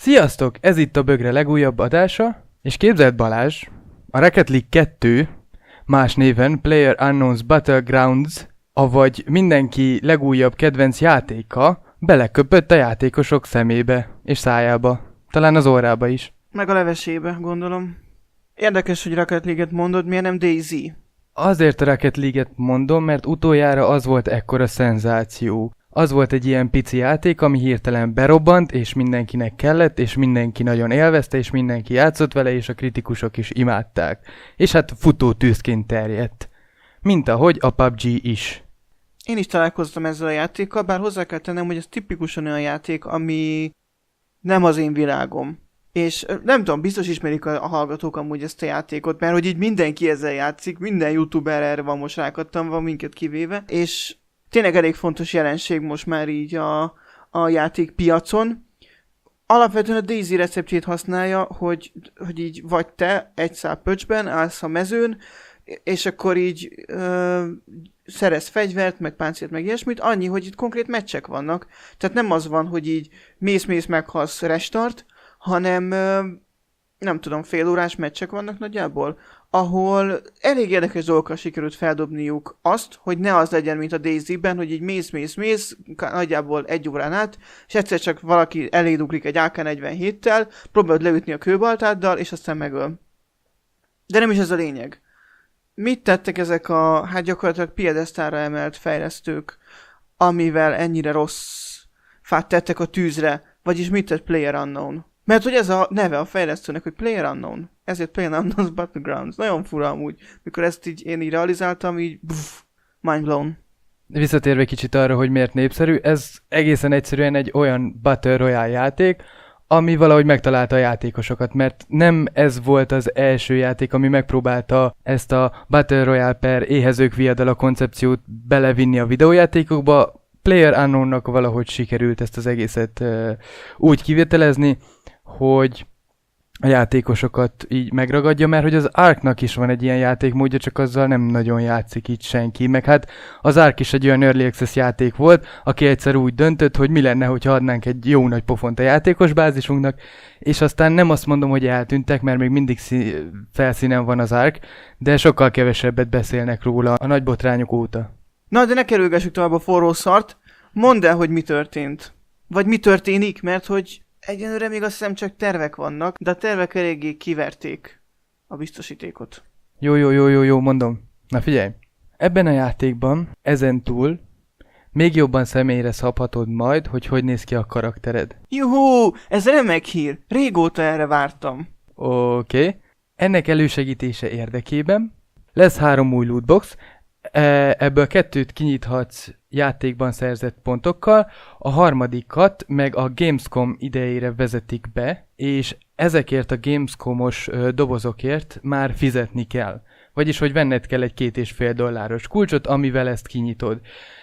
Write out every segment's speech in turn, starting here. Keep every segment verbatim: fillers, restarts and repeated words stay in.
Sziasztok! Ez itt a Bögre legújabb adása, és képzeld Balázs, a Rocket League kettő, más néven PlayerUnknown's Battlegrounds, avagy mindenki legújabb kedvenc játéka beleköpött a játékosok szemébe és szájába, talán az órába is. Meg a levesébe, gondolom. Érdekes, hogy Rocket League-et mondod, miért nem DayZ? Azért a Rocket League-et mondom, mert utoljára az volt ekkora szenzáció. Az volt egy ilyen pici játék, ami hirtelen berobbant, és mindenkinek kellett, és mindenki nagyon élvezte, és mindenki játszott vele, és a kritikusok is imádták. És hát futó tűzként terjedt. Mint ahogy a pé u bé gé is. Én is találkoztam ezzel a játékkal, bár hozzá kell tennem, hogy ez tipikusan olyan játék, ami nem az én világom. És nem tudom, biztos ismerik a, a hallgatók amúgy ezt a játékot, mert hogy így mindenki ezzel játszik, minden youtuber erre van most rákattanva, minket kivéve, és tényleg elég fontos jelenség most már így a, a játékpiacon. Alapvetően a DayZ receptjét használja, hogy, hogy így vagy te egy szál pöcsben állsz a mezőn, és akkor így ö, szerez fegyvert, meg páncélt, meg ilyesmit, annyi, hogy itt konkrét meccsek vannak. Tehát nem az van, hogy így mész-mész meghalsz restart, hanem ö, nem tudom, fél órás meccsek vannak nagyjából, ahol elég érdekes dolgokkal sikerült feldobniuk azt, hogy ne az legyen, mint a DayZ-ben, hogy így mész-mész-mész, nagyjából egy órán át, és egyszer csak valaki eléd ugrik egy á ká negyvenhéttel, próbálod leütni a kőbaltáddal, és aztán megöl. De nem is ez a lényeg. Mit tettek ezek a, hát gyakorlatilag piedesztára emelt fejlesztők, amivel ennyire rossz fát tettek a tűzre, vagyis mit tett PlayerUnknown? Mert hogy ez a neve a fejlesztőnek, hogy PlayerUnknown. Ezért PlayerUnknown's Battlegrounds. Nagyon fura amúgy. Mikor ezt így én így realizáltam, így pff, mind blown. Visszatérve kicsit arra, hogy miért népszerű, ez egészen egyszerűen egy olyan Battle Royale játék, ami valahogy megtalálta a játékosokat, mert nem ez volt az első játék, ami megpróbálta ezt a Battle Royale per éhezők viadala koncepciót belevinni a videójátékokba. PlayerUnknownnak valahogy sikerült ezt az egészet uh, úgy kivételezni, hogy a játékosokat így megragadja, mert hogy az Arknak is van egy ilyen játékmódja, csak azzal nem nagyon játszik így senki. Meg hát az Ark is egy olyan Early Access játék volt, aki egyszer úgy döntött, hogy mi lenne, hogyha adnánk egy jó nagy pofont a játékos bázisunknak, és aztán nem azt mondom, hogy eltűntek, mert még mindig szí- felszínen van az Ark, de sokkal kevesebbet beszélnek róla a nagy botrányok óta. Na, de ne kerülgessük tovább a forró szart. Mondd el, hogy mi történt. Vagy mi történik, mert hogy egyenlőre még azt hiszem csak tervek vannak, de a tervek eléggé kiverték a biztosítékot. Jó, jó, jó, jó, jó, mondom. Na figyelj, ebben a játékban, ezen túl, még jobban személyre szabhatod majd, hogy hogy néz ki a karaktered. Juhú, ez remek hír. Régóta erre vártam. Oké. Okay. Ennek elősegítése érdekében lesz három új lootbox, ebből kettőt kinyithatsz játékban szerzett pontokkal, a harmadikat meg a Gamescom idejére vezetik be, és ezekért a Gamescomos dobozokért már fizetni kell. Vagyis, hogy venned kell egy két és fél dolláros kulcsot, amivel ezt kinyitod.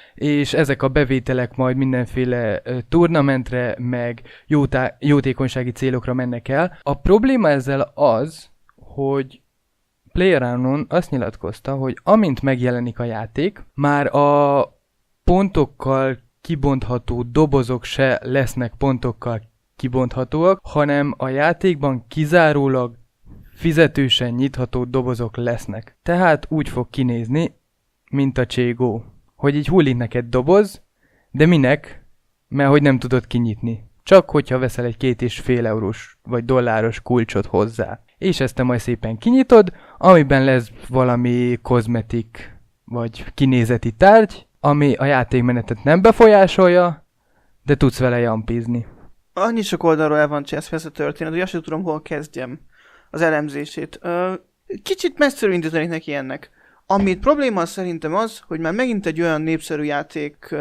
És ezek a bevételek majd mindenféle turnamentre, meg jótá- jótékonysági célokra mennek el. A probléma ezzel az, hogy PlayerUnknown azt nyilatkozta, hogy amint megjelenik a játék, már a pontokkal kibontható dobozok se lesznek pontokkal kibonthatóak, hanem a játékban kizárólag fizetősen nyitható dobozok lesznek. Tehát úgy fog kinézni, mint a Cségó, hogy így hullik neked doboz, de minek? Mert hogy nem tudod kinyitni. Csak hogyha veszel egy két és fél eurós vagy dolláros kulcsot hozzá. És ezt te majd szépen kinyitod, amiben lesz valami kozmetik vagy kinézeti tárgy, ami a játékmenetet nem befolyásolja, de tudsz vele jampizni. Annyi sok oldalról el van cseszve ez a történet, hogy azt sem tudom, hol kezdjem az elemzését. Kicsit messziről indítanék neki ennek. Amit probléma szerintem az, hogy már megint egy olyan népszerű játék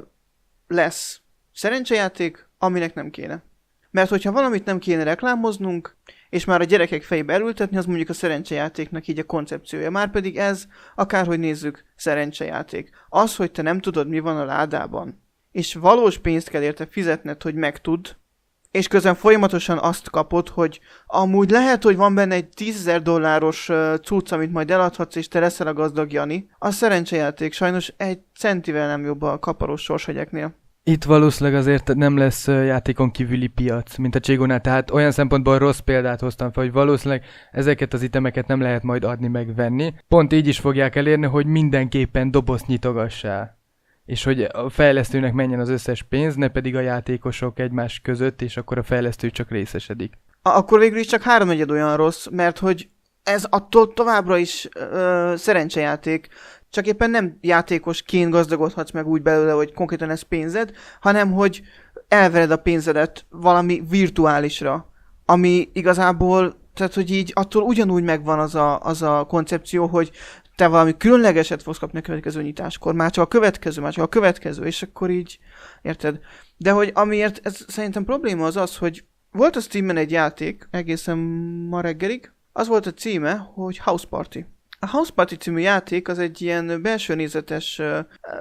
lesz szerencsejáték, aminek nem kéne. Mert hogyha valamit nem kéne reklámoznunk, és már a gyerekek fejébe elültetni, az mondjuk a szerencsejátéknak így a koncepciója. Márpedig ez, akárhogy nézzük, szerencsejáték. Az, hogy te nem tudod, mi van a ládában, és valós pénzt kell érte fizetned, hogy megtudd, és közben folyamatosan azt kapod, hogy amúgy lehet, hogy van benne egy tízezer dolláros cucc, amit majd eladhatsz, és te leszel a gazdag Jani. A szerencsejáték sajnos egy centivel nem jobb a kaparós sorshegyeknél. Itt valószínűleg azért nem lesz játékon kívüli piac, mint a Cségónál, tehát olyan szempontból rossz példát hoztam fel, hogy valószínűleg ezeket az itemeket nem lehet majd adni meg venni. Pont így is fogják elérni, hogy mindenképpen dobozt nyitogassál. És hogy a fejlesztőnek menjen az összes pénz, ne pedig a játékosok egymás között, és akkor a fejlesztő csak részesedik. Akkor végül is csak háromnegyed olyan rossz, mert hogy ez attól továbbra is ö, szerencsejáték, csak éppen nem játékosként gazdagodhatsz meg úgy belőle, hogy konkrétan ez pénzed, hanem hogy elvered a pénzedet valami virtuálisra, ami igazából, tehát hogy így attól ugyanúgy megvan az a, az a koncepció, hogy te valami különlegeset fogsz kapni a következő nyitáskor, már csak a következő, már csak a következő, és akkor így, érted? De hogy amiért ez szerintem probléma az az, hogy volt a Steamen egy játék, egészen ma reggelig, az volt a címe, hogy House Party. A House Party című játék az egy ilyen belső nézetes uh, uh,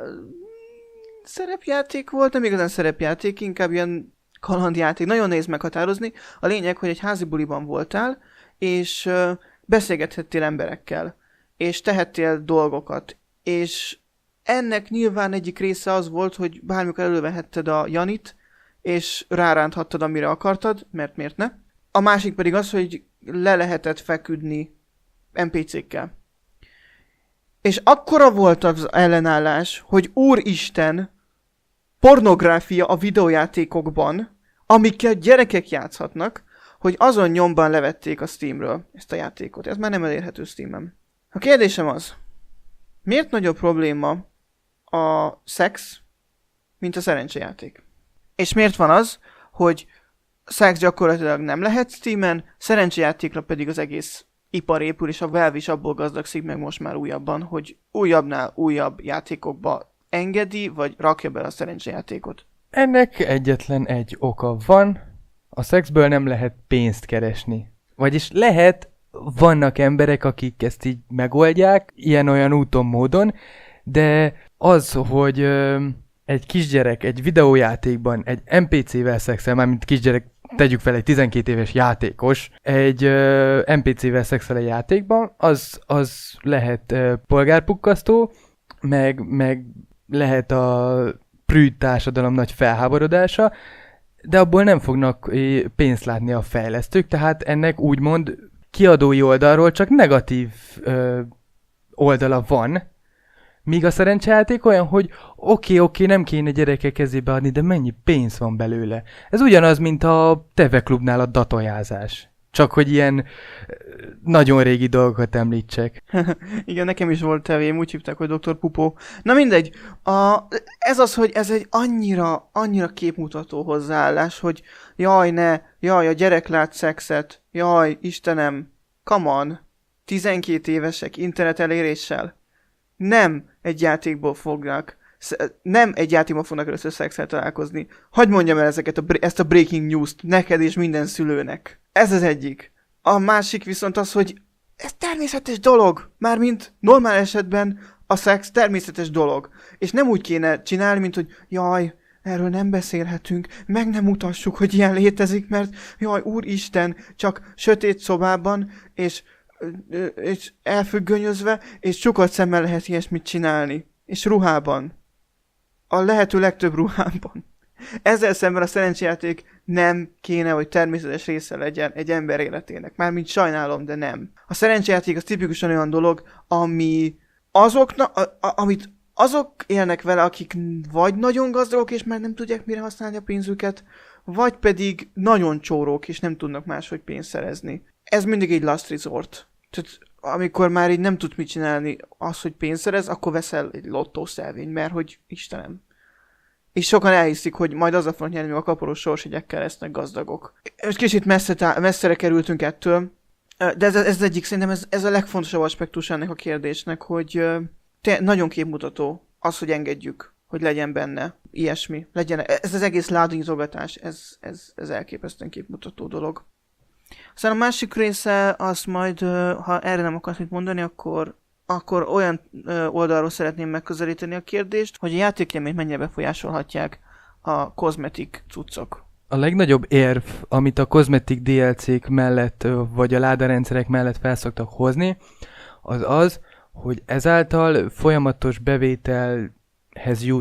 szerepjáték volt, nem igazán szerepjáték, inkább ilyen kalandjáték, nagyon nehéz meghatározni. A lényeg, hogy egy házi buliban voltál, és uh, beszélgethettél emberekkel, és tehettél dolgokat, és ennek nyilván egyik része az volt, hogy bármikor elővehetted a Janit, és ráránthattad, amire akartad, mert miért ne. A másik pedig az, hogy le lehetett feküdni en pé cékkel. És akkora volt az ellenállás, hogy úristen, pornográfia a videójátékokban, amikkel gyerekek játszhatnak, hogy azon nyomban levették a Steamről ezt a játékot. Ez már nem elérhető Steamen. A kérdésem az, miért nagyobb probléma a szex, mint a szerencsejáték? És miért van az, hogy szex gyakorlatilag nem lehet Steamen, szerencsejátékra pedig az egész ipar épül, és a Valve is abból gazdagszik meg most már újabban, hogy újabbnál újabb játékokba engedi, vagy rakja be a szerencsejátékot. Ennek egyetlen egy oka van, a szexből nem lehet pénzt keresni. Vagyis lehet, vannak emberek, akik ezt így megoldják, ilyen-olyan úton, módon, de az, hogy ö, egy kisgyerek egy videójátékban egy en pé cével szexel, mármint kisgyerek, tegyük fel egy tizenkét éves játékos, egy ö, en pé cével szexel egy játékban, az, az lehet ö, polgárpukkasztó, meg, meg lehet a prűd társadalom nagy felháborodása, de abból nem fognak pénzt látni a fejlesztők, tehát ennek úgymond kiadói oldalról csak negatív ö, oldala van, míg a szerencsejáték olyan, hogy oké, oké, nem kéne gyerekek kezébe adni, de mennyi pénz van belőle. Ez ugyanaz, mint a teveklubnál a datojázás. Csak hogy ilyen nagyon régi dolgokat említsek. Igen, nekem is volt tevém, úgy hívták, hogy doktor Pupó. Na mindegy, a, ez az, hogy ez egy annyira, annyira képmutató hozzáállás, hogy jaj, ne, jaj, a gyerek lát szexet, jaj, Istenem, come on, tizenkét évesek internet eléréssel. Nem egy játékból fognak, nem egy játékban fognak először szexel találkozni. Hadd mondjam el ezeket a, ezt a breaking news-t neked és minden szülőnek. Ez az egyik. A másik viszont az, hogy ez természetes dolog. Mármint normál esetben a szex természetes dolog. És nem úgy kéne csinálni, mint hogy jaj, erről nem beszélhetünk, meg nem mutassuk, hogy ilyen létezik, mert jaj, úristen, csak sötét szobában, és, és elfüggönyözve, és csukadt szemmel lehet ilyesmit csinálni. És ruhában. A lehető legtöbb ruhában. Ezzel szemben a szerencsejáték nem kéne, hogy természetes része legyen egy ember életének. Mármint sajnálom, de nem. A szerencsejáték az tipikusan olyan dolog, ami azoknak, a, a, amit azok élnek vele, akik vagy nagyon gazdagok, és már nem tudják mire használni a pénzüket, vagy pedig nagyon csórók, és nem tudnak máshogy pénzt szerezni. Ez mindig egy last resort. Tehát amikor már így nem tudsz mit csinálni, az, hogy pénzt szerez, akkor veszel egy lottószelvény, mert hogy Istenem. És sokan elhiszik, hogy majd azzal fognak nyerni, hogy a kaporos sorsjegyekkel lesznek gazdagok. Most kicsit messze tá- messzere kerültünk ettől, de ez, ez egyik, szerintem ez, ez a legfontosabb aspektus ennek a kérdésnek, hogy te, nagyon képmutató az, hogy engedjük, hogy legyen benne ilyesmi. Legyen, ez az egész ládonyitogatás, ez, ez, ez elképesztően képmutató dolog. Aztán a másik része, az majd, ha erre nem akarsz mit mondani, akkor, akkor olyan oldalról szeretném megközelíteni a kérdést, hogy a játékélményt mennyire befolyásolhatják a kozmetik cuccok. A legnagyobb érv, amit a kozmetik dé el cék mellett, vagy a ládarendszerek mellett felszoktak hozni, az az, hogy ezáltal folyamatos bevételhez jut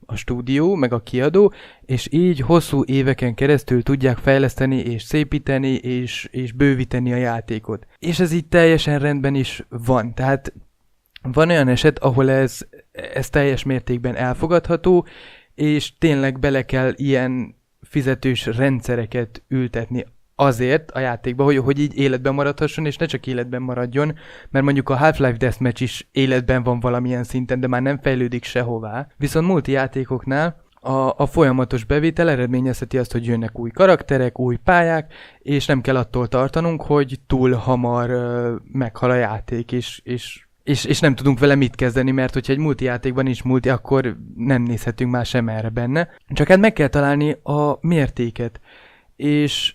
a stúdió, meg a kiadó, és így hosszú éveken keresztül tudják fejleszteni, és szépíteni, és, és bővíteni a játékot. És ez így teljesen rendben is van. Tehát van olyan eset, ahol ez, ez teljes mértékben elfogadható, és tényleg bele kell ilyen fizetős rendszereket ültetni azért a játékba, hogy, hogy így életben maradhasson, és ne csak életben maradjon, mert mondjuk a Half-Life Deathmatch is életben van valamilyen szinten, de már nem fejlődik sehová. Viszont multijátékoknál a, a folyamatos bevétel eredményezheti azt, hogy jönnek új karakterek, új pályák, és nem kell attól tartanunk, hogy túl hamar uh, meghal a játék, és, és És, és nem tudunk vele mit kezdeni, mert hogyha egy multijátékban nincs multi, akkor nem nézhetünk már sem erre benne. Csak hát meg kell találni a mértéket. És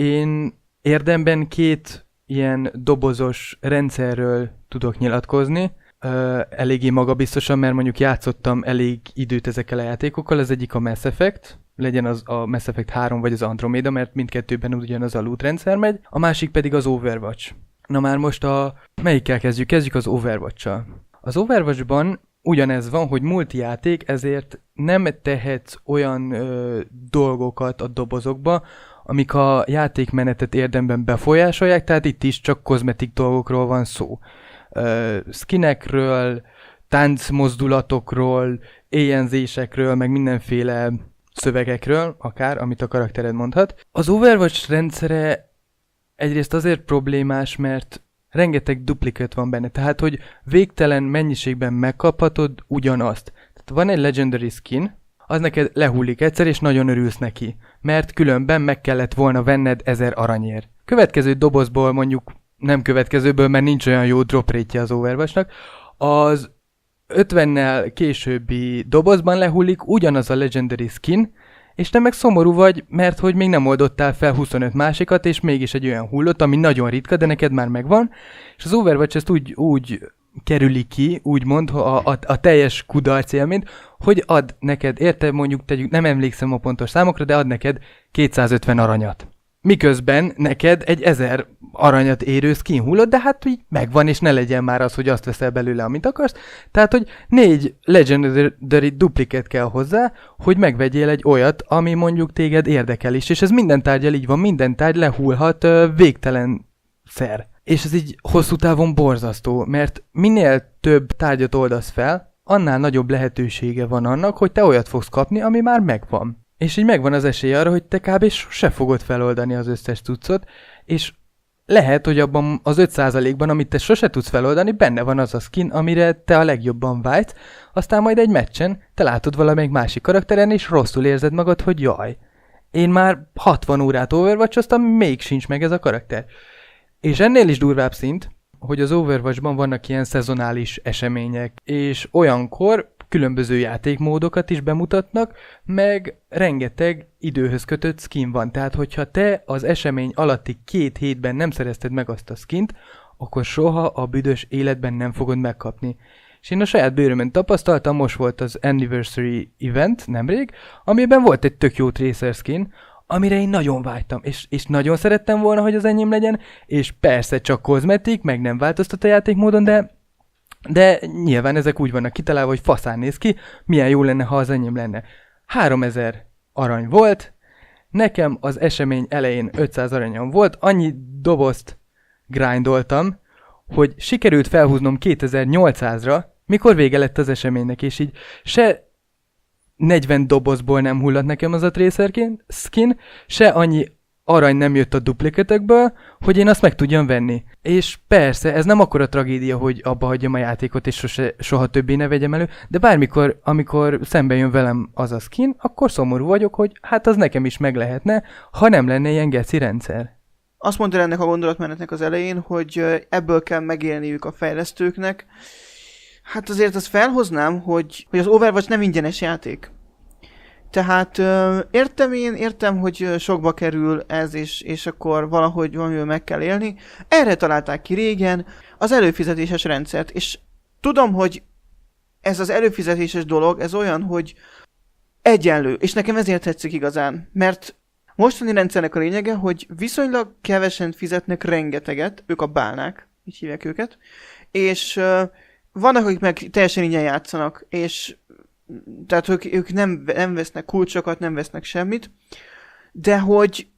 én érdemben két ilyen dobozos rendszerről tudok nyilatkozni. Uh, eléggé magabiztosan, mert mondjuk játszottam elég időt ezekkel a játékokkal. Az egyik a Mass Effect, legyen az a Mass Effect három vagy az Andromeda, mert mindkettőben ugyanaz a loot rendszer megy. A másik pedig az Overwatch. Na már most a... Melyikkel kezdjük? Kezdjük az Overwatch-sal. Az Overwatch-ban ugyanez van, hogy multijáték, ezért nem tehetsz olyan ö, dolgokat a dobozokba, amik a játékmenetet érdemben befolyásolják, tehát itt is csak kozmetik dolgokról van szó. Ö, skinekről, táncmozdulatokról, éjjelzésekről, meg mindenféle szövegekről, akár, amit a karaktered mondhat. Az Overwatch rendszere egyrészt azért problémás, mert rengeteg duplikát van benne, tehát hogy végtelen mennyiségben megkaphatod ugyanazt. Tehát van egy Legendary Skin, az neked lehullik egyszer, és nagyon örülsz neki, mert különben meg kellett volna venned ezer aranyért. Következő dobozból, mondjuk nem következőből, mert nincs olyan jó drop rate-je az Overwatch-nak, az ötvennel későbbi dobozban lehullik ugyanaz a Legendary Skin, és te meg szomorú vagy, mert hogy még nem oldottál fel huszonöt másikat, és mégis egy olyan hullott, ami nagyon ritka, de neked már megvan, és az Overwatch ezt úgy, úgy kerüli ki, úgymond a, a, a teljes kudarc élményt, hogy ad neked, érted, mondjuk tegyük, nem emlékszem a pontos számokra, de ad neked kétszázötven aranyat. Miközben neked egy ezer aranyat érő skin hullott, de hát így megvan, és ne legyen már az, hogy azt veszel belőle, amit akarsz. Tehát, hogy négy Legendary duplikát kell hozzá, hogy megvegyél egy olyat, ami mondjuk téged érdekel is. És ez minden tárgyal így van, minden tárgy lehullhat uh, végtelen szer. És ez így hosszú távon borzasztó, mert minél több tárgyat oldasz fel, annál nagyobb lehetősége van annak, hogy te olyat fogsz kapni, ami már megvan. És így megvan az esély arra, hogy te kb. Sose fogod feloldani az összes cuccot, és lehet, hogy abban az öt százalékban, amit te sose tudsz feloldani, benne van az a skin, amire te a legjobban vágysz, aztán majd egy meccsen te látod valamelyik másik karakteren, és rosszul érzed magad, hogy jaj, én már hatvan órát Overwatch-oztam, még sincs meg ez a karakter. És ennél is durvább szint, hogy az Overwatch-ban vannak ilyen szezonális események, és olyankor különböző játékmódokat is bemutatnak, meg rengeteg időhöz kötött skin van. Tehát, hogyha te az esemény alatti két hétben nem szerezted meg azt a skint, akkor soha a büdös életben nem fogod megkapni. És én a saját bőrömön tapasztaltam, most volt az Anniversary Event nemrég, amiben volt egy tök jó Tracer skin, amire én nagyon vágytam, és, és nagyon szerettem volna, hogy az enyém legyen, és persze csak kozmetik, meg nem változtat a játékmódon, de De nyilván ezek úgy vannak kitalálva, hogy faszán néz ki, milyen jó lenne, ha az enyém lenne. háromezer arany volt, nekem az esemény elején ötszáz aranyom volt, annyi dobozt grindoltam, hogy sikerült felhúznom kétezer-nyolcszázra, mikor vége lett az eseménynek, és így se negyven dobozból nem hullott nekem az a Tracer skin, se annyi arany nem jött a duplikatökből, hogy én azt meg tudjam venni. És persze, ez nem akkora tragédia, hogy abba hagyjam a játékot, és sose, soha többé ne vegyem elő, de bármikor, amikor szembe jön velem az a skin, akkor szomorú vagyok, hogy hát az nekem is meg lehetne, ha nem lenne ilyen geci rendszer. Azt mondta ennek a gondolatmenetnek az elején, hogy ebből kell megélniük a fejlesztőknek. Hát azért azt felhoznám, hogy, hogy az Overwatch nem ingyenes játék. Tehát ö, értem én, értem, hogy sokba kerül ez, és, és akkor valahogy valamivel meg kell élni. Erre találták ki régen az előfizetéses rendszert, és tudom, hogy ez az előfizetéses dolog, ez olyan, hogy egyenlő, és nekem ezért tetszik igazán, mert mostani rendszernek a lényege, hogy viszonylag kevesen fizetnek rengeteget, ők a bálnák, így hívják őket, és ö, vannak, akik meg teljesen ingyen játszanak, és tehát ők, ők nem, nem vesznek kulcsokat, nem vesznek semmit, de hogy,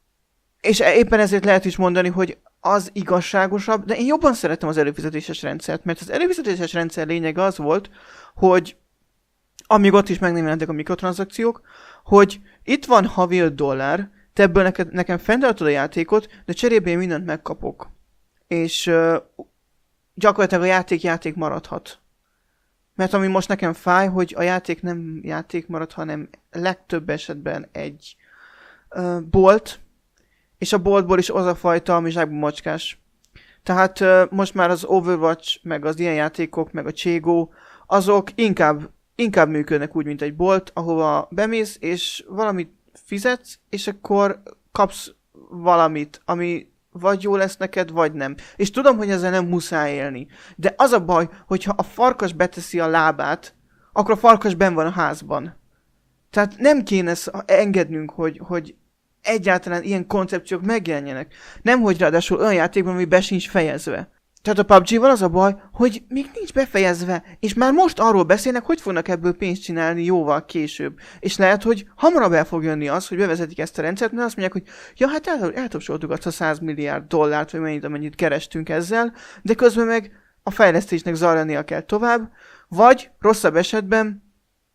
és éppen ezért lehet is mondani, hogy az igazságosabb, de én jobban szeretem az előfizetéses rendszert, mert az előfizetéses rendszer lényege az volt, hogy amíg ott is meg nem jelentek a mikrotranszakciók, hogy itt van havi öt dollár, te ebből neked, nekem fenntartod a játékot, de cserébe én mindent megkapok. És uh, gyakorlatilag a játék játék maradhat. Mert ami most nekem fáj, hogy a játék nem játék marad, hanem legtöbb esetben egy uh, bolt, és a boltból is az a fajta, ami zsákba macskás. Tehát uh, most már az Overwatch, meg az ilyen játékok, meg a Cségó, azok inkább, inkább működnek úgy, mint egy bolt, ahova bemész, és valamit fizetsz, és akkor kapsz valamit, ami vagy jó lesz neked, vagy nem. És tudom, hogy ezzel nem muszáj élni. De az a baj, hogyha a farkas beteszi a lábát, akkor a farkas benn van a házban. Tehát nem kéne engednünk, hogy, hogy egyáltalán ilyen koncepciók megjelenjenek. Nemhogy ráadásul olyan játékban, ami be sincs fejezve. Tehát a pé u bé gé-val az a baj, hogy még nincs befejezve, és már most arról beszélnek, hogy fognak ebből pénzt csinálni jóval később. És lehet, hogy hamarabb el fog jönni az, hogy bevezetik ezt a rendszert, mert azt mondják, hogy ja, hát el, eltapsoltuk azt a száz milliárd dollárt, vagy mennyit, amennyit kerestünk ezzel, de közben meg a fejlesztésnek zajlania kell tovább, vagy rosszabb esetben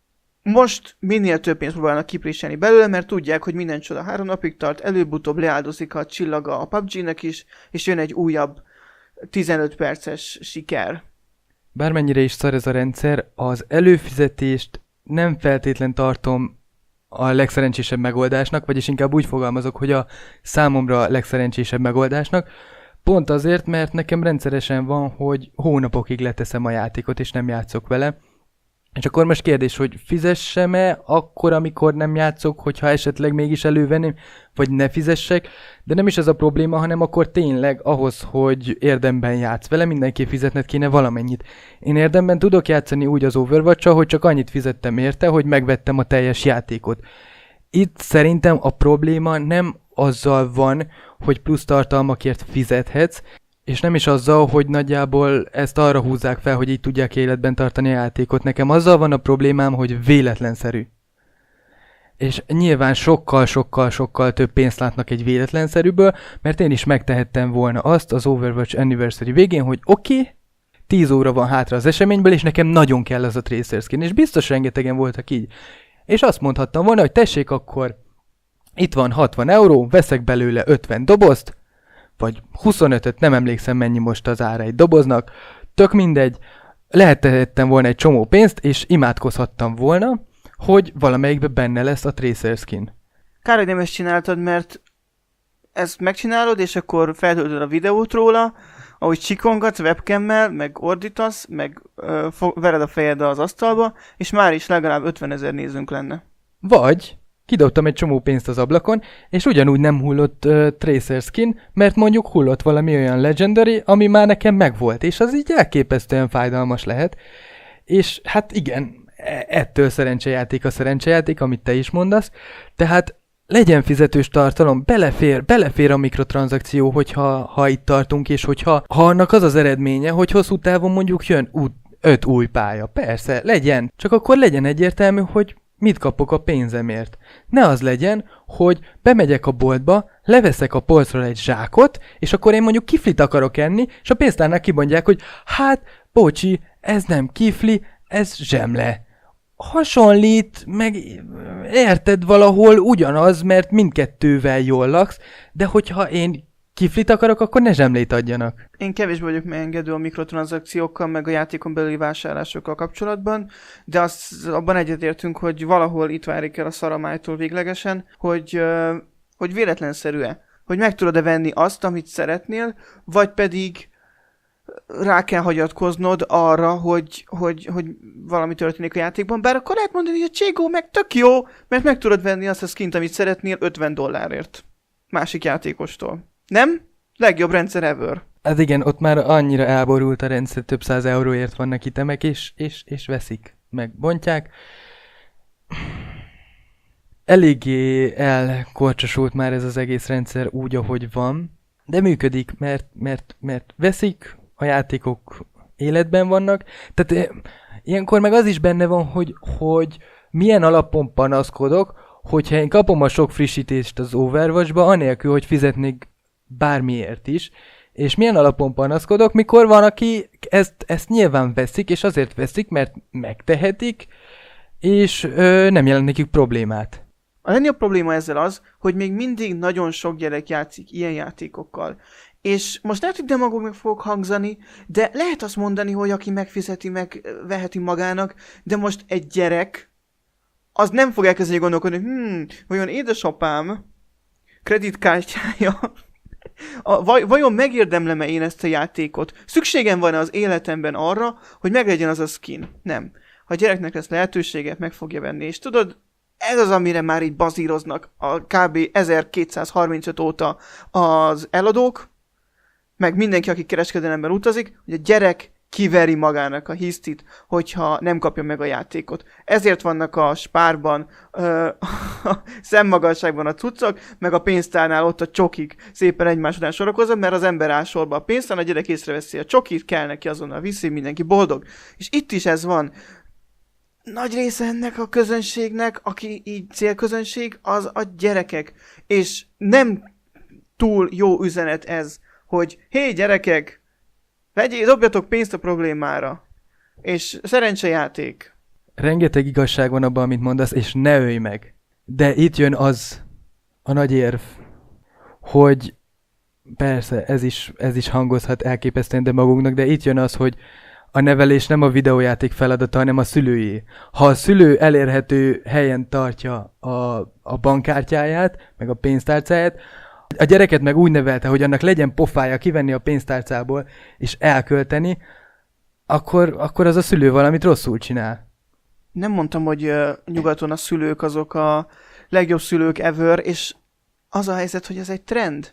most minél több pénzt próbálnak kipréselni belőle, mert tudják, hogy minden csoda három napig tart, előbb-utóbb leáldozik a csillaga a pé u bé gé-nek is, és jön egy újabb tizenöt perces siker. Bármennyire is szar ez a rendszer, az előfizetést nem feltétlen tartom a legszerencsésebb megoldásnak, vagyis inkább úgy fogalmazok, hogy a számomra legszerencsésebb megoldásnak, pont azért, mert nekem rendszeresen van, hogy hónapokig leteszem a játékot, és nem játszok vele. És akkor most kérdés, hogy fizessem-e akkor, amikor nem játszok, hogyha esetleg mégis elővenném, vagy ne fizessek, de nem is ez a probléma, hanem akkor tényleg ahhoz, hogy érdemben játsz vele, mindenképp fizetned kéne valamennyit. Én érdemben tudok játszani úgy az Overwatch-sal, hogy csak annyit fizettem érte, hogy megvettem a teljes játékot. Itt szerintem a probléma nem azzal van, hogy plusz tartalmakért fizethetsz, és nem is azzal, hogy nagyjából ezt arra húzzák fel, hogy így tudják életben tartani a játékot. Nekem azzal van a problémám, hogy véletlenszerű. És nyilván sokkal-sokkal-sokkal több pénzt látnak egy véletlenszerűből, mert én is megtehettem volna azt az Overwatch Anniversary végén, hogy oké, okay, tíz óra van hátra az eseményből, és nekem nagyon kell az a Tracer Skin, és biztos rengetegen voltak így. És azt mondhattam volna, hogy tessék akkor, itt van hatvan euró, veszek belőle ötven dobozt, vagy huszonötöt, nem emlékszem mennyi most az ára egy doboznak, tök mindegy, lehetettem volna egy csomó pénzt, és imádkozhattam volna, hogy valamelyikben benne lesz a Tracer Skin. Kár, hogy nem ezt csináltad, mert ezt megcsinálod, és akkor feltöltöd a videót róla, ahogy csikongatsz webcammel, meg ordítasz, meg ö, fog, vered a fejed az asztalba, és már is legalább ötvenezer nézőnk lenne. Vagy kidobtam egy csomó pénzt az ablakon, és ugyanúgy nem hullott uh, Tracer Skin, mert mondjuk hullott valami olyan Legendary, ami már nekem megvolt, és az így elképesztően fájdalmas lehet. És hát igen, ettől szerencsejáték a szerencsejáték, amit te is mondasz, tehát legyen fizetős tartalom, belefér, belefér a mikrotranszakció, hogyha ha itt tartunk, és hogyha ha annak az az eredménye, hogy hosszú távon mondjuk jön út, öt új pálya. Persze, legyen, csak akkor legyen egyértelmű, hogy mit kapok a pénzemért. Ne az legyen, hogy bemegyek a boltba, leveszek a polcról egy zsákot, és akkor én mondjuk kiflit akarok enni, és a pénztárnál kimondják, hogy hát, bocsi, ez nem kifli, ez zsemle. Hasonlít, meg érted valahol ugyanaz, mert mindkettővel jól laksz, de hogyha én kiflit akarok, akkor ne zsemlét adjanak. Én kevésbé vagyok megengedő a mikrotranszakciókkal, meg a játékon belüli vásárlásokkal kapcsolatban, de azt, abban egyetértünk, hogy valahol itt várik el a szaramájtól véglegesen, hogy, hogy véletlenszerű-e, hogy meg tudod-e venni azt, amit szeretnél, vagy pedig rá kell hagyatkoznod arra, hogy, hogy, hogy valami történik a játékban, bár akkor lehet mondani, hogy a Cségó meg tök jó, mert meg tudod venni azt a skint, amit szeretnél ötven dollárért. Másik játékostól. Nem? Legjobb rendszer ever. Hát igen, ott már annyira elborult a rendszer, több száz euróért vannak itemek, és, és, és veszik, meg bontják. Eléggé elkorcsosult már ez az egész rendszer úgy, ahogy van, de működik, mert, mert, mert veszik, a játékok életben vannak. Tehát ilyenkor meg az is benne van, hogy, hogy milyen alapon panaszkodok, hogyha én kapom a sok frissítést az Overwatchba, anélkül, hogy fizetnék bármiért is, és milyen alapon panaszkodok, mikor van, aki ezt, ezt nyilván veszik, és azért veszik, mert megtehetik, és ö, nem jelent nekik problémát. A legnagyobb probléma ezzel az, hogy még mindig nagyon sok gyerek játszik ilyen játékokkal. És most lehet, hogy demagógnak fogok hangzani, de lehet azt mondani, hogy aki megfizeti, meg veheti magának, de most egy gyerek, az nem fog elkezdeni gondolkodni, hogy hmm, vajon édesapám kreditkártyája, a, vaj, vajon megérdemlem-e én ezt a játékot? Szükségem van az életemben arra, hogy meglegyen az a skin? Nem. Ha a gyereknek lesz lehetősége, meg fogja venni. És tudod, ez az, amire már így bazíroznak a kb. ezerkétszázharmincöt óta az eladók, meg mindenki, aki kereskedelemben utazik, hogy a gyerek kiveri magának a hisztit, hogyha nem kapja meg a játékot. Ezért vannak a spárban, ö, a szemmagasságban a cuccok, meg a pénztárnál ott a csokik szépen egymás után sorakozva, mert az ember áll sorba a pénztárnál, a gyerek észreveszi a csokit, kell neki azonnal viszi, mindenki boldog. És itt is ez van. Nagy része ennek a közönségnek, aki így célközönség, az a gyerekek. És nem túl jó üzenet ez, hogy hé gyerekek, vegyél, dobjatok pénzt a problémára. És szerencsejáték. Rengeteg igazság van abban, amit mondasz, és ne ölj meg. De itt jön az a nagy érv, hogy persze, ez is, ez is hangozhat elképesztően de magunknak, de itt jön az, hogy a nevelés nem a videójáték feladata, hanem a szülőjé. Ha a szülő elérhető helyen tartja a, a bankkártyáját, meg a pénztárcáját, a gyereket meg úgy nevelte, hogy annak legyen pofája kivenni a pénztárcából és elkölteni, akkor, akkor az a szülő valamit rosszul csinál. Nem mondtam, hogy uh, nyugaton a szülők azok a legjobb szülők ever, és az a helyzet, hogy ez egy trend.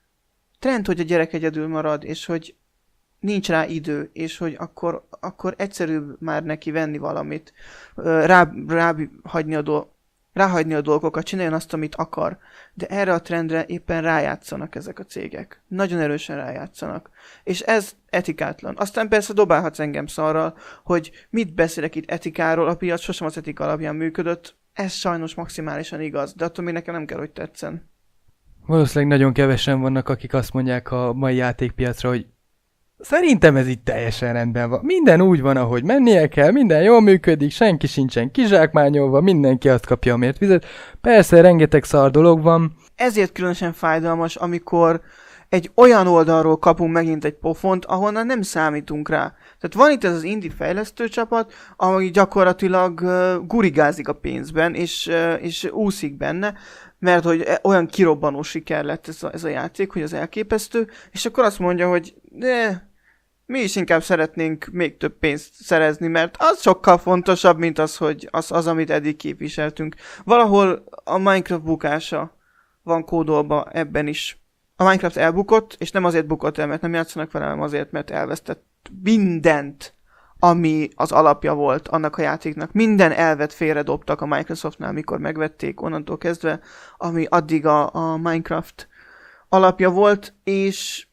Trend, hogy a gyerek egyedül marad, és hogy nincs rá idő, és hogy akkor, akkor egyszerűbb már neki venni valamit, rá, rá hagyni a dolgokat, ráhagyni a dolgokat, csináljon azt, amit akar. De erre a trendre éppen rájátszanak ezek a cégek. Nagyon erősen rájátszanak. És ez etikátlan. Aztán persze dobálhatsz engem szarral, hogy mit beszélek itt etikáról, a piac sosem az etika alapján működött. Ez sajnos maximálisan igaz, de attól még nekem nem kell, hogy tetszen. Valószínűleg nagyon kevesen vannak, akik azt mondják a mai játékpiacra, hogy szerintem ez itt teljesen rendben van. Minden úgy van, ahogy mennie kell, minden jól működik, senki sincsen kizsákmányolva, mindenki azt kapja, amért fizet. Persze, rengeteg szar dolog van. Ezért különösen fájdalmas, amikor egy olyan oldalról kapunk megint egy pofont, ahonnan nem számítunk rá. Tehát van itt ez az indie fejlesztő csapat, ami gyakorlatilag uh, gurigázik a pénzben, és, uh, és úszik benne, mert hogy olyan kirobbanó siker lett ez a, ez a játék, hogy az elképesztő, és akkor azt mondja, hogy de mi is inkább szeretnénk még több pénzt szerezni, mert az sokkal fontosabb, mint az, hogy az, az amit eddig képviseltünk. Valahol a Minecraft bukása van kódolva ebben is. A Minecraft elbukott, és nem azért bukott el, mert nem játszanak vele, hanem azért, mert elvesztett mindent, ami az alapja volt annak a játéknak. Minden elvet félredobtak a Microsoftnál, mikor megvették onnantól kezdve, ami addig a, a Minecraft alapja volt, és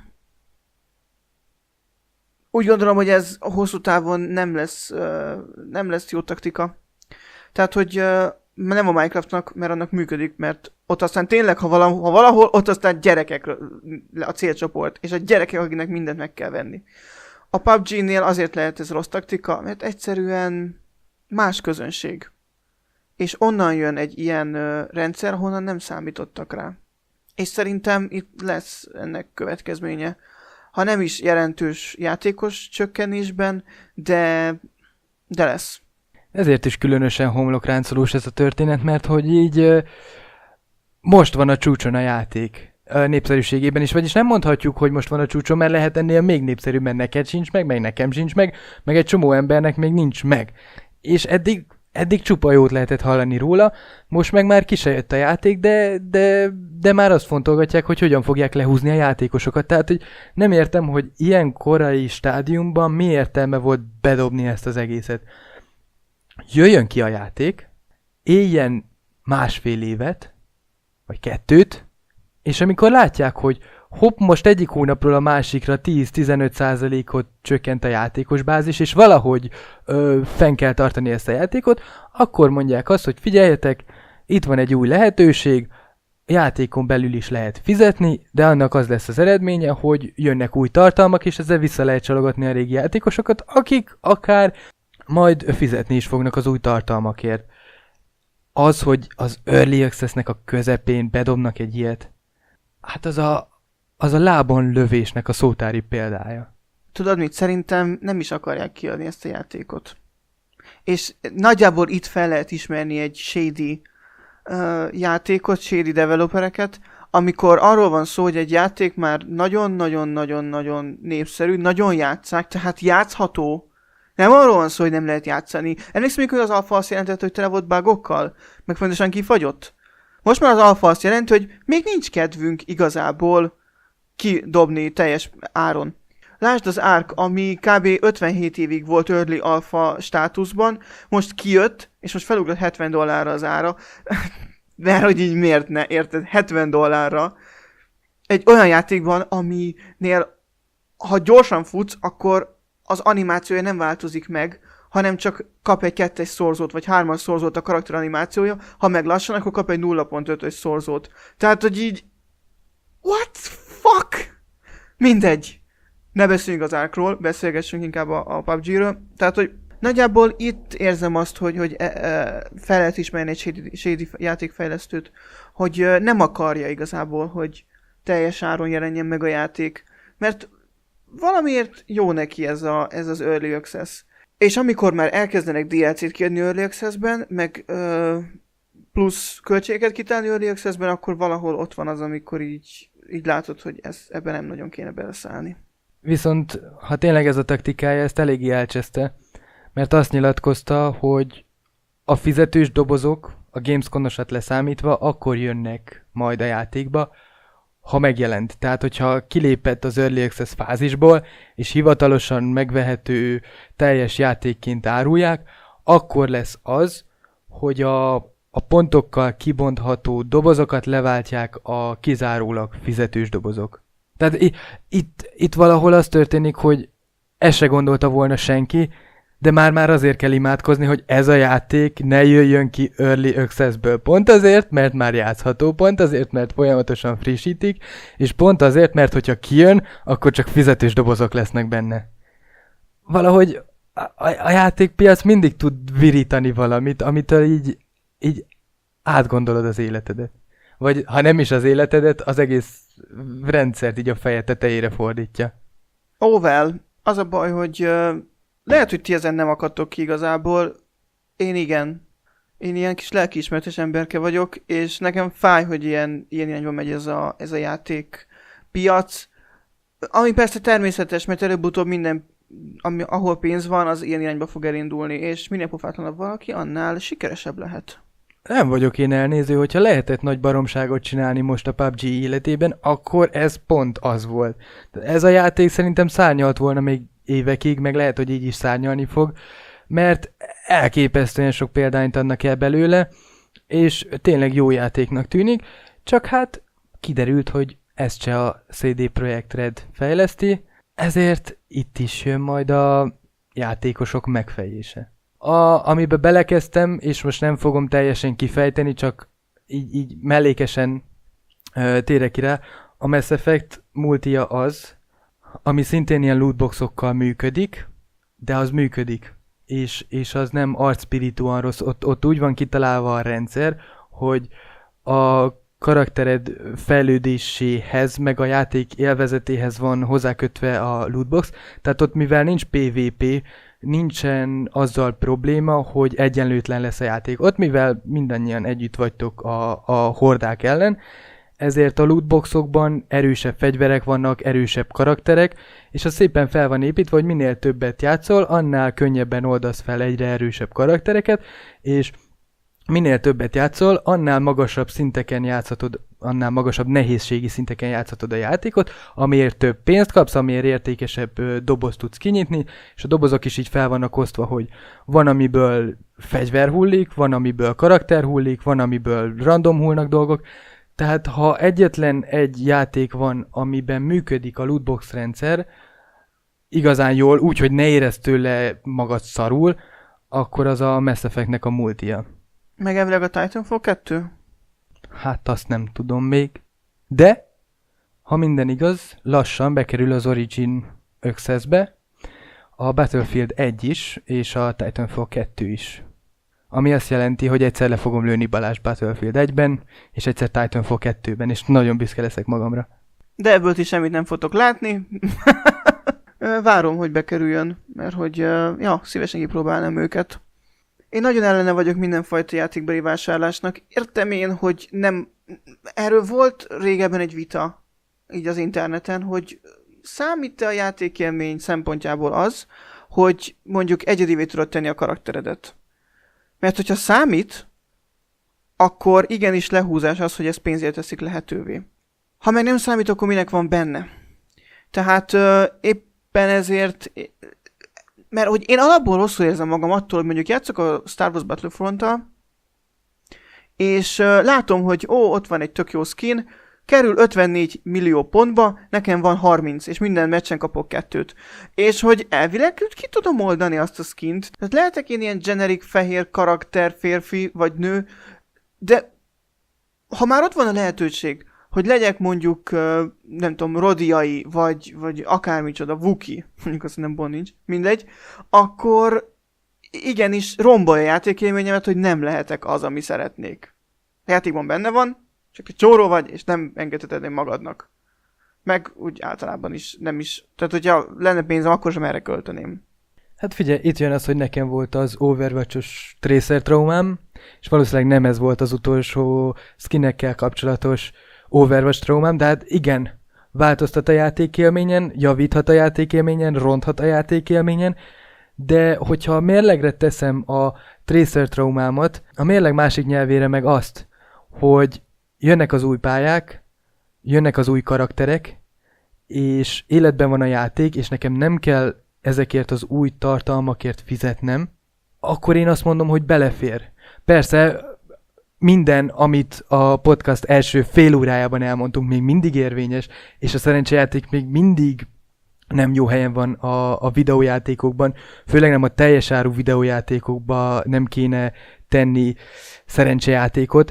úgy gondolom, hogy ez hosszú távon nem lesz, uh, nem lesz jó taktika. Tehát, hogy uh, nem a Minecraftnak, mert annak működik, mert ott aztán tényleg, ha valahol, ha valahol ott aztán gyerekek a célcsoport, és a gyerekek, akiknek mindent meg kell venni. A pé u bé gé-nél azért lehet ez rossz taktika, mert egyszerűen más közönség. És onnan jön egy ilyen uh, rendszer, honnan nem számítottak rá. És szerintem itt lesz ennek következménye. Ha nem is jelentős játékos csökkenésben, de, de lesz. Ezért is különösen homlokráncolós ez a történet, mert hogy így uh, most van a csúcson a játék uh, népszerűségében is, vagyis nem mondhatjuk, hogy most van a csúcson, mert lehet ennél még népszerűbb, mert neked sincs meg, meg nekem sincs meg, meg egy csomó embernek még nincs meg. És eddig, eddig csupa jót lehetett hallani róla, most meg már ki se jött a játék, de, de, de már azt fontolgatják, hogy hogyan fogják lehúzni a játékosokat. Tehát, hogy nem értem, hogy ilyen korai stádiumban mi értelme volt bedobni ezt az egészet. Jöjjön ki a játék, éljen másfél évet, vagy kettőt, és amikor látják, hogy, hopp, most egyik hónapról a másikra tíz-tizenöt százalékot csökkent a játékos bázis, és valahogy ö, fenn kell tartani ezt a játékot, akkor mondják azt, hogy figyeljetek, itt van egy új lehetőség, játékon belül is lehet fizetni, de annak az lesz az eredménye, hogy jönnek új tartalmak, és ezzel vissza lehet csalogatni a régi játékosokat, akik akár majd fizetni is fognak az új tartalmakért. Az, hogy az Early Access-nek a közepén bedobnak egy ilyet, hát az a, az a lábon lövésnek a szótári példája. Tudod mit? Szerintem nem is akarják kiadni ezt a játékot. És nagyjából itt fel lehet ismerni egy shady uh, játékot, shady developereket, amikor arról van szó, hogy egy játék már nagyon-nagyon-nagyon-nagyon népszerű, nagyon játsszák, tehát játszható. Nem arról van szó, hogy nem lehet játszani. Emlékszem, mikor az alfa azt jelentett, hogy tele volt bugokkal? Meg fontosan kifagyott? Most már az alfa azt jelenti, hogy még nincs kedvünk igazából kidobni teljes áron. Lásd az Ark, ami kb. ötvenhét évig volt early alpha státuszban, most kijött, és most felugrott hetven dollárra az ára. Mert hogy így miért ne, érted? hetven dollárra. Egy olyan játékban, aminél ha gyorsan futsz, akkor az animációja nem változik meg, hanem csak kap egy kettes szorzót, vagy hármas szorzót a karakter animációja, ha meg lassan, akkor kap egy nulla pont ötös szorzót. Tehát, hogy így... What the fuck? Mindegy. Ne beszéljünk az Arkról, beszélgessünk inkább a, a pé u bé gé-ről. Tehát, hogy nagyjából itt érzem azt, hogy, hogy e, e, fel lehet ismerni egy shady, shady játékfejlesztőt, hogy e, nem akarja igazából, hogy teljes áron jelenjen meg a játék, mert valamiért jó neki ez, a, ez az Early Access. És amikor már elkezdenek dé el cét kiadni Early Access-ben, meg ö, plusz költségeket kitálni Early Access-ben, akkor valahol ott van az, amikor így, így látod, hogy ez, ebben nem nagyon kéne beleszállni. Viszont, ha tényleg ez a taktikája, ezt eléggé elcseszte, mert azt nyilatkozta, hogy a fizetős dobozok, a Gamescom-osat leszámítva, akkor jönnek majd a játékba, ha megjelent. Tehát, hogyha kilépett az Early Access fázisból, és hivatalosan megvehető teljes játékként árulják, akkor lesz az, hogy a, a pontokkal kibontható dobozokat leváltják a kizárólag fizetős dobozok. Tehát i- itt, itt valahol az történik, hogy ezt se gondolta volna senki, de már-már azért kell imádkozni, hogy ez a játék ne jöjjön ki Early Access-ből. Pont azért, mert már játszható, pont azért, mert folyamatosan frissítik, és pont azért, mert hogyha kijön, akkor csak fizetős dobozok lesznek benne. Valahogy a, a, a játékpiac mindig tud virítani valamit, amitől így, így átgondolod az életedet. Vagy ha nem is az életedet, az egész rendszert így a feje tetejére fordítja. Oh well, az a baj, hogy... Uh... Lehet, hogy ti ezen nem akadtok ki igazából. Én igen. Én ilyen kis lelkiismeretes emberke vagyok, és nekem fáj, hogy ilyen, ilyen irányba megy ez a, ez a játék piac. Ami persze természetes, mert előbb-utóbb minden, ami, ahol pénz van, az ilyen irányba fog elindulni, és minél pofátlanabb valaki, annál sikeresebb lehet. Nem vagyok én elnéző, hogyha lehetett nagy baromságot csinálni most a pé u bé gé életében, akkor ez pont az volt. Ez a játék szerintem szárnyalt volna még évekig, meg lehet, hogy így is szárnyalni fog, mert elképesztően sok példányt adnak el belőle, és tényleg jó játéknak tűnik, csak hát kiderült, hogy ezt se a cé dé Projekt Red fejleszti, ezért itt is jön majd a játékosok megfejése. A, amiben belekezdtem, és most nem fogom teljesen kifejteni, csak így, így mellékesen uh, térek ki rá, a Mass Effect multia az, ami szintén ilyen lootboxokkal működik, de az működik. És, és az nem arcspirituan rossz, ott, ott úgy van kitalálva a rendszer, hogy a karaktered fejlődéséhez, meg a játék élvezetéhez van hozzákötve a lootbox, tehát ott mivel nincs pé vé pé, nincsen azzal probléma, hogy egyenlőtlen lesz a játék. Ott mivel mindannyian együtt vagytok a, a hordák ellen, ezért a lootboxokban erősebb fegyverek vannak, erősebb karakterek, és az szépen fel van építve, hogy minél többet játszol, annál könnyebben oldasz fel egyre erősebb karaktereket, és minél többet játszol, annál magasabb szinteken játszhatod, annál magasabb nehézségi szinteken játszhatod a játékot, amiért több pénzt kapsz, amiért értékesebb dobozt tudsz kinyitni, és a dobozok is így fel vannak osztva, hogy van amiből fegyver hullik, van amiből karakter hullik, van amiből random hullnak dolgok, Tehát ha egyetlen egy játék van, amiben működik a lootbox rendszer, igazán jól, úgy, hogy ne érezd tőle magad szarul, akkor az a Mass Effect-nek a multia. Meg elvileg a Titanfall kettő? Hát azt nem tudom még. De, ha minden igaz, lassan bekerül az Origin Access-be a Battlefield egy is, és a Titanfall kettő is. Ami azt jelenti, hogy egyszer le fogom lőni Balázs Battlefield egyben, és egyszer Titanfall kettőben, és nagyon büszke leszek magamra. De ebből ti semmit nem fogtok látni. Várom, hogy bekerüljön, mert hogy, ja, szívesen kipróbálnám őket. Én nagyon ellene vagyok mindenfajta játékbeli vásárlásnak. Értem én, hogy nem... Erről volt régebben egy vita, így az interneten, hogy számít-e a játékélmény szempontjából az, hogy mondjuk egyedivé tudod tenni a karakteredet. Mert hogyha számít, akkor igenis lehúzás az, hogy ezt pénzért teszik lehetővé. Ha meg nem számít, akkor minek van benne? Tehát uh, éppen ezért... Mert hogy én alapból rosszul érzem magam attól, hogy mondjuk játszok a Star Wars Battlefront-tal, és uh, látom, hogy ó, ott van egy tök jó skin, kerül ötvennégy millió pontba, nekem van harminc, és minden meccsen kapok kettőt. És hogy elvileg ki tudom oldani azt a skint. Tehát lehetek én ilyen generic fehér karakter, férfi vagy nő, de ha már ott van a lehetőség, hogy legyek mondjuk, nem tudom, rodiai, vagy, vagy akármicsoda, Wookie, mondjuk azt nem Bond nincs, mindegy, akkor igenis rombolja a játékélményemet, hogy nem lehetek az, ami szeretnék. A játékban benne van, csak egy csóró vagy, és nem engedheted magadnak. Meg úgy általában is nem is. Tehát, hogyha lenne pénzem, akkor sem erre költeném. Hát figyelj, itt jön az, hogy nekem volt az Overwatch-os Tracer traumám, és valószínűleg nem ez volt az utolsó skinekkel kapcsolatos Overwatch traumám, de hát igen, változtat a játékélményen, javíthat a játékélményen, ronthat a játékélményen, de hogyha mérlegre teszem a Tracer traumámat, a mérleg másik nyelvére meg azt, hogy jönnek az új pályák, jönnek az új karakterek, és életben van a játék, és nekem nem kell ezekért az új tartalmakért fizetnem, akkor én azt mondom, hogy belefér. Persze minden, amit a podcast első fél órájában elmondtunk, még mindig érvényes, és a szerencsejáték még mindig nem jó helyen van a, a videójátékokban, főleg nem a teljes áru videójátékokban nem kéne tenni szerencsejátékot.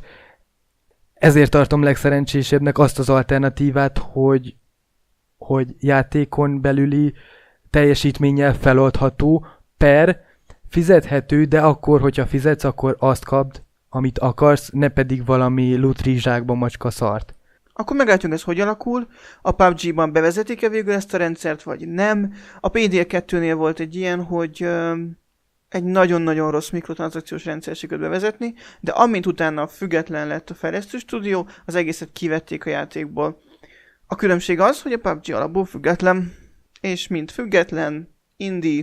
Ezért tartom legszerencsésebbnek azt az alternatívát, hogy, hogy játékon belüli teljesítménnyel feloldható, per fizethető, de akkor, hogyha fizetsz, akkor azt kapd, amit akarsz, ne pedig valami lutrizsákba macska szart. Akkor meglátjuk, ez hogy alakul. A pé u bé gé-ban bevezetik-e végül ezt a rendszert, vagy nem. A pé dé el kettőnél volt egy ilyen, hogy ö, egy nagyon-nagyon rossz mikrotranszakciós rendszer sikerült bevezetni, de amint utána független lett a fejlesztő stúdió, az egészet kivették a játékból. A különbség az, hogy a pé u bé gé alapból független, és mint független, indie,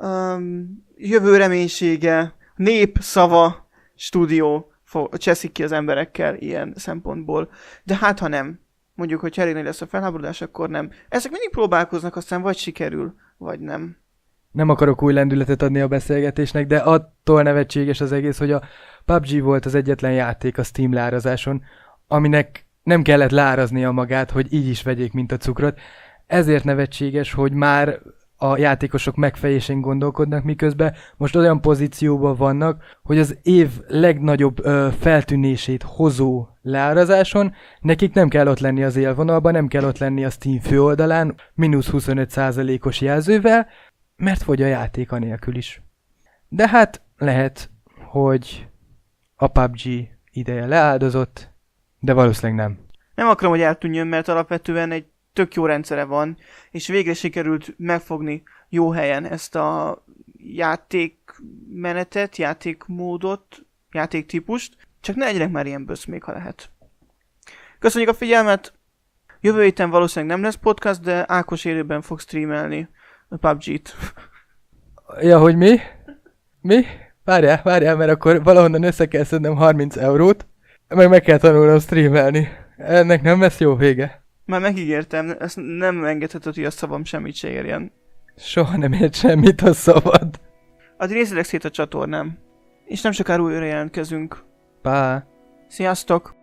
um, jövő reménysége, nép szava stúdió cseszik ki az emberekkel ilyen szempontból. De hát ha nem, mondjuk, hogy elég nagy lesz a felháborodás, akkor nem. Ezek mindig próbálkoznak, aztán vagy sikerül, vagy nem. Nem akarok új lendületet adni a beszélgetésnek, de attól nevetséges az egész, hogy a pé u bé gé volt az egyetlen játék a Steam leárazáson, aminek nem kellett leáraznia magát, hogy így is vegyék, mint a cukrot. Ezért nevetséges, hogy már a játékosok megfejésén gondolkodnak, miközben most olyan pozícióban vannak, hogy az év legnagyobb ö, feltűnését hozó leárazáson nekik nem kell ott lenni az élvonalban, nem kell ott lenni a Steam főoldalán, mínusz huszonöt százalékos jelzővel, mert fogy a játék anélkül is. De hát lehet, hogy a pé u bé gé ideje leáldozott, de valószínűleg nem. Nem akarom, hogy eltűnjön, mert alapvetően egy tök jó rendszere van, és végre sikerült megfogni jó helyen ezt a játékmenetet, játékmódot, játéktípust, csak ne legyenek már ilyen böszmék, ha lehet. Köszönjük a figyelmet! Jövő héten valószínűleg nem lesz podcast, de Ákos élőben fog streamelni a pé u bé gét. Ja, hogy mi? Mi? Várjál, várjál, mert akkor valahonnan össze kell szednem harminc eurót, meg meg kell tanulnom streamelni. Ennek nem lesz jó vége. Már megígértem, ezt nem engedheted, hogy a szavam semmit se érjen. Soha nem ért semmit a szavad. Addig nézzétek szét a csatornám. És nem sokára újra jelentkezünk. Pá. Sziasztok!